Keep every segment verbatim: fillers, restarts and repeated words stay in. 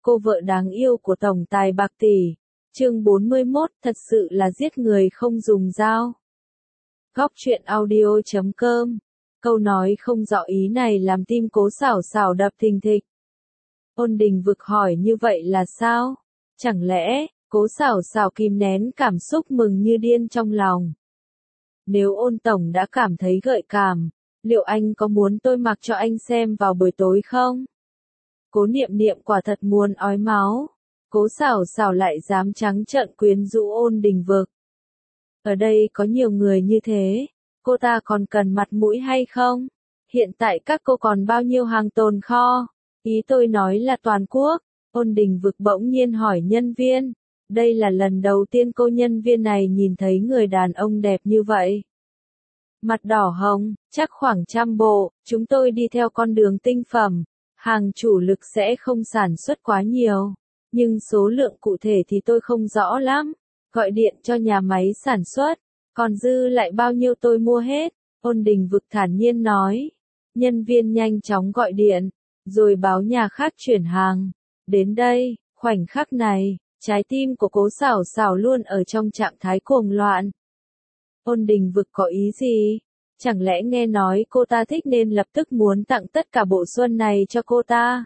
cô vợ đáng yêu của tổng tài bạc tỷ. Chương bốn mươi mốt, thật sự là giết người không dùng dao. Góc truyện audio chấm com. Câu nói không rõ ý này làm tim Cố Sảo Sảo đập thình thịch. Ôn Đình Vực hỏi như vậy là sao? Chẳng lẽ, Cố Sảo Sảo kìm nén cảm xúc mừng như điên trong lòng. Nếu Ôn tổng đã cảm thấy gợi cảm, liệu anh có muốn tôi mặc cho anh xem vào buổi tối không? Cố Niệm Niệm quả thật muốn ói máu. Cố Sảo Sảo lại dám trắng trợn quyến rũ Ôn Đình Vực. Ở đây có nhiều người như thế, cô ta còn cần mặt mũi hay không? Hiện tại các cô còn bao nhiêu hàng tồn kho? Ý tôi nói là toàn quốc. Ôn Đình Vực bỗng nhiên hỏi nhân viên. Đây là lần đầu tiên cô nhân viên này nhìn thấy người đàn ông đẹp như vậy. Mặt đỏ hồng, chắc khoảng trăm bộ, chúng tôi đi theo con đường tinh phẩm. Hàng chủ lực sẽ không sản xuất quá nhiều. Nhưng số lượng cụ thể thì tôi không rõ lắm. Gọi điện cho nhà máy sản xuất. Còn dư lại bao nhiêu tôi mua hết. Ôn Đình Vực thản nhiên nói. Nhân viên nhanh chóng gọi điện. Rồi báo nhà khác chuyển hàng. Đến đây, khoảnh khắc này, trái tim của Cố Sảo Sảo luôn ở trong trạng thái cuồng loạn. Ôn Đình Vực có ý gì? Chẳng lẽ nghe nói cô ta thích nên lập tức muốn tặng tất cả bộ xuân này cho cô ta?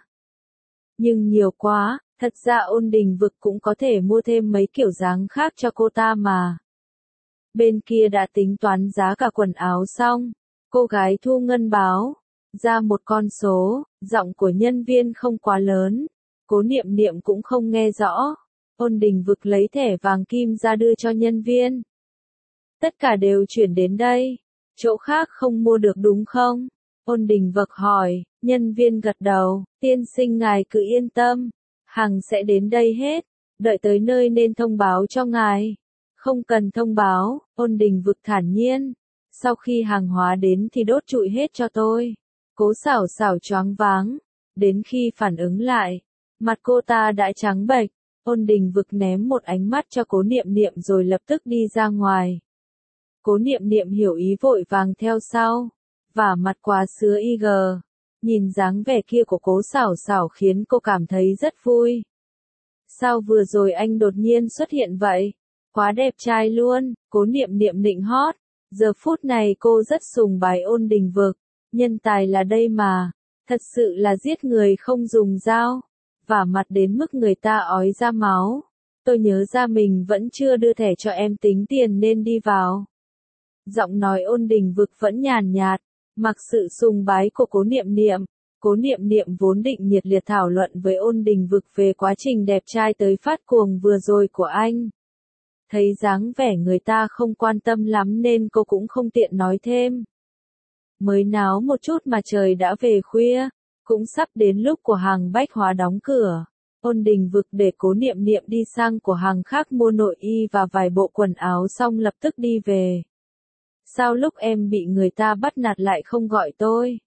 Nhưng nhiều quá, thật ra Ôn Đình Vực cũng có thể mua thêm mấy kiểu dáng khác cho cô ta mà. Bên kia đã tính toán giá cả quần áo xong, cô gái thu ngân báo ra một con số, giọng của nhân viên không quá lớn, Cố Niệm Niệm cũng không nghe rõ. Ôn Đình Vực lấy thẻ vàng kim ra đưa cho nhân viên. Tất cả đều chuyển đến đây, chỗ khác không mua được đúng không? Ôn Đình Vực hỏi, nhân viên gật đầu, tiên sinh ngài cứ yên tâm, hàng sẽ đến đây hết, đợi tới nơi nên thông báo cho ngài. Không cần thông báo, Ôn Đình Vực thản nhiên, sau khi hàng hóa đến thì đốt trụi hết cho tôi. Cố Sảo Sảo choáng váng, đến khi phản ứng lại, mặt cô ta đã trắng bệch. Ôn Đình Vực ném một ánh mắt cho Cố Niệm Niệm rồi lập tức đi ra ngoài. Cố Niệm Niệm hiểu ý vội vàng theo sau, vả mặt qua sứa i giê. Nhìn dáng vẻ kia của Cố Sảo Sảo khiến cô cảm thấy rất vui. Sao vừa rồi anh đột nhiên xuất hiện vậy? Quá đẹp trai luôn, Cố Niệm Niệm nịnh hót. Giờ phút này cô rất sùng bái Ôn Đình Vực. Nhân tài là đây mà, thật sự là giết người không dùng dao. Vả mặt đến mức người ta ói ra máu. Tôi nhớ ra mình vẫn chưa đưa thẻ cho em tính tiền nên đi vào. Giọng nói Ôn Đình Vực vẫn nhàn nhạt, mặc sự sùng bái của Cố Niệm Niệm. Cố Niệm Niệm vốn định nhiệt liệt thảo luận với Ôn Đình Vực về quá trình đẹp trai tới phát cuồng vừa rồi của anh. Thấy dáng vẻ người ta không quan tâm lắm nên cô cũng không tiện nói thêm. Mới náo một chút mà trời đã về khuya, cũng sắp đến lúc của hàng bách hóa đóng cửa. Ôn Đình Vực để Cố Niệm Niệm đi sang của hàng khác mua nội y và vài bộ quần áo xong lập tức đi về. Sao lúc em bị người ta bắt nạt lại không gọi tôi?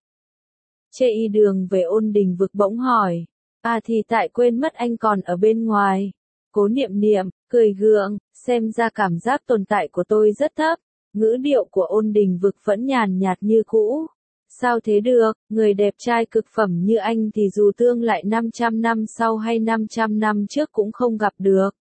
Chê y đường về Ôn Đình Vực bỗng hỏi. À thì tại quên mất anh còn ở bên ngoài. Cố Niệm Niệm, cười gượng, xem ra cảm giác tồn tại của tôi rất thấp. Ngữ điệu của Ôn Đình Vực vẫn nhàn nhạt như cũ. Sao thế được, người đẹp trai cực phẩm như anh thì dù tương lại năm trăm năm sau hay năm trăm năm trước cũng không gặp được.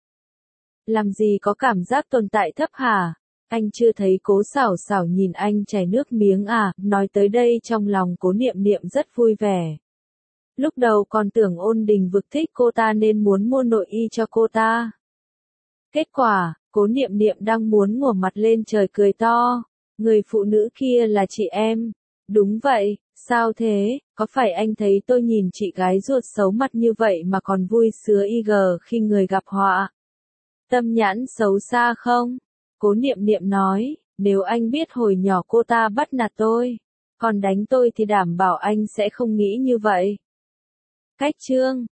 Làm gì có cảm giác tồn tại thấp hả? Anh chưa thấy Cố Sảo Sảo nhìn anh chảy nước miếng à? Nói tới đây trong lòng Cố Niệm Niệm rất vui vẻ. Lúc đầu còn tưởng Ôn Đình Vực thích cô ta nên muốn mua nội y cho cô ta. Kết quả, Cố Niệm Niệm đang muốn ngửa mặt lên trời cười to. Người phụ nữ kia là chị em. Đúng vậy, sao thế, có phải anh thấy tôi nhìn chị gái ruột xấu mặt như vậy mà còn vui sứa i giê khi người gặp họa? Tâm nhãn xấu xa không? Cố Niệm Niệm nói, nếu anh biết hồi nhỏ cô ta bắt nạt tôi, còn đánh tôi thì đảm bảo anh sẽ không nghĩ như vậy. Cách chương